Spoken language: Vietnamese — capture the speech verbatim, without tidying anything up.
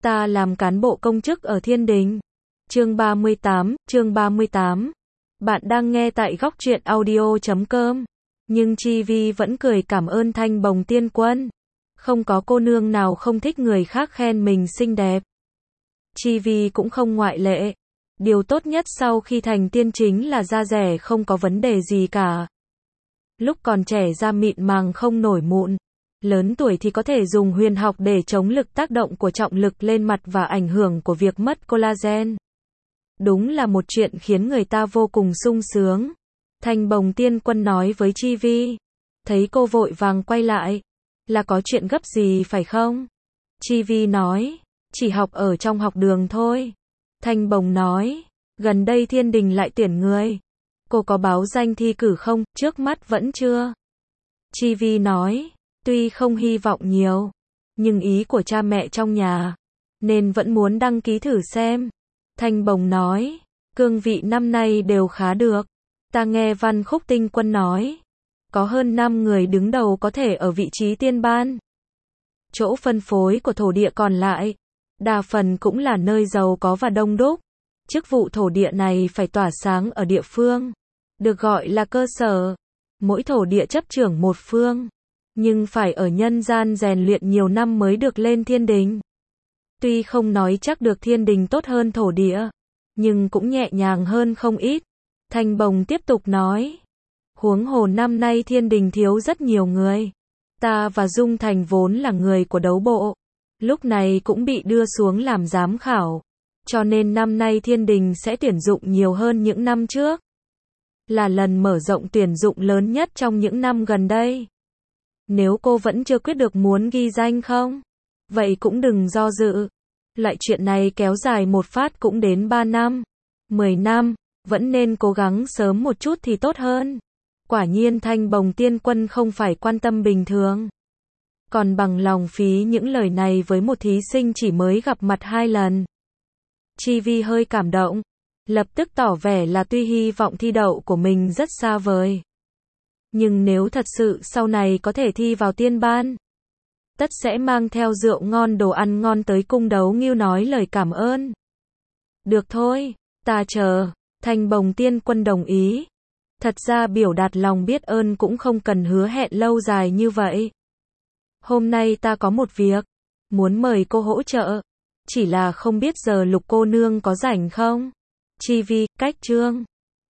Ta làm cán bộ công chức ở Thiên Đình. Chương ba mươi tám, chương ba mươi tám. Bạn đang nghe tại góc truyện audio chấm com. Nhưng Chi Vi vẫn cười cảm ơn Thanh Bồng Tiên Quân. Không có cô nương nào không thích người khác khen mình xinh đẹp. Chi Vi cũng không ngoại lệ. Điều tốt nhất sau khi thành tiên chính là da rẻ không có vấn đề gì cả. Lúc còn trẻ da mịn màng không nổi mụn. Lớn tuổi thì có thể dùng huyền học để chống lực tác động của trọng lực lên mặt và ảnh hưởng của việc mất collagen. Đúng là một chuyện khiến người ta vô cùng sung sướng. Thanh Bồng Tiên Quân nói với Chi Vi. Thấy cô vội vàng quay lại. Là có chuyện gấp gì phải không? Chi Vi nói. Chỉ học ở trong học đường thôi. Thanh Bồng nói. Gần đây Thiên Đình lại tuyển người. Cô có báo danh thi cử không? Trước mắt vẫn chưa. Chi Vi nói. Tuy không hy vọng nhiều, nhưng ý của cha mẹ trong nhà, nên vẫn muốn đăng ký thử xem. Thanh Bồng nói, cương vị năm nay đều khá được. Ta nghe Văn Khúc Tinh Quân nói, có hơn năm người đứng đầu có thể ở vị trí tiên ban. Chỗ phân phối của thổ địa còn lại, đa phần cũng là nơi giàu có và đông đúc. Chức vụ thổ địa này phải tỏa sáng ở địa phương, được gọi là cơ sở. Mỗi thổ địa chấp trưởng một phương. Nhưng phải ở nhân gian rèn luyện nhiều năm mới được lên thiên đình. Tuy không nói chắc được thiên đình tốt hơn thổ địa, nhưng cũng nhẹ nhàng hơn không ít. Thanh Bồng tiếp tục nói. Huống hồ năm nay thiên đình thiếu rất nhiều người. Ta và Dung Thành vốn là người của đấu bộ. Lúc này cũng bị đưa xuống làm giám khảo. Cho nên năm nay thiên đình sẽ tuyển dụng nhiều hơn những năm trước. Là lần mở rộng tuyển dụng lớn nhất trong những năm gần đây. Nếu cô vẫn chưa quyết được muốn ghi danh không? Vậy cũng đừng do dự. Loại chuyện này kéo dài một phát cũng đến ba năm, mười năm, vẫn nên cố gắng sớm một chút thì tốt hơn. Quả nhiên Thanh Bồng Tiên Quân không phải quan tâm bình thường. Còn bằng lòng phí những lời này với một thí sinh chỉ mới gặp mặt hai lần. Chi Vi hơi cảm động. Lập tức tỏ vẻ là tuy hy vọng thi đậu của mình rất xa vời. Nhưng nếu thật sự sau này có thể thi vào tiên ban, tất sẽ mang theo rượu ngon đồ ăn ngon tới cung đấu ngưu nói lời cảm ơn. Được thôi, ta chờ. Thanh Bồng Tiên Quân đồng ý. Thật ra biểu đạt lòng biết ơn cũng không cần hứa hẹn lâu dài như vậy. Hôm nay ta có một việc, muốn mời cô hỗ trợ. Chỉ là không biết giờ Lục cô nương có rảnh không? Chi Vi, cách chương.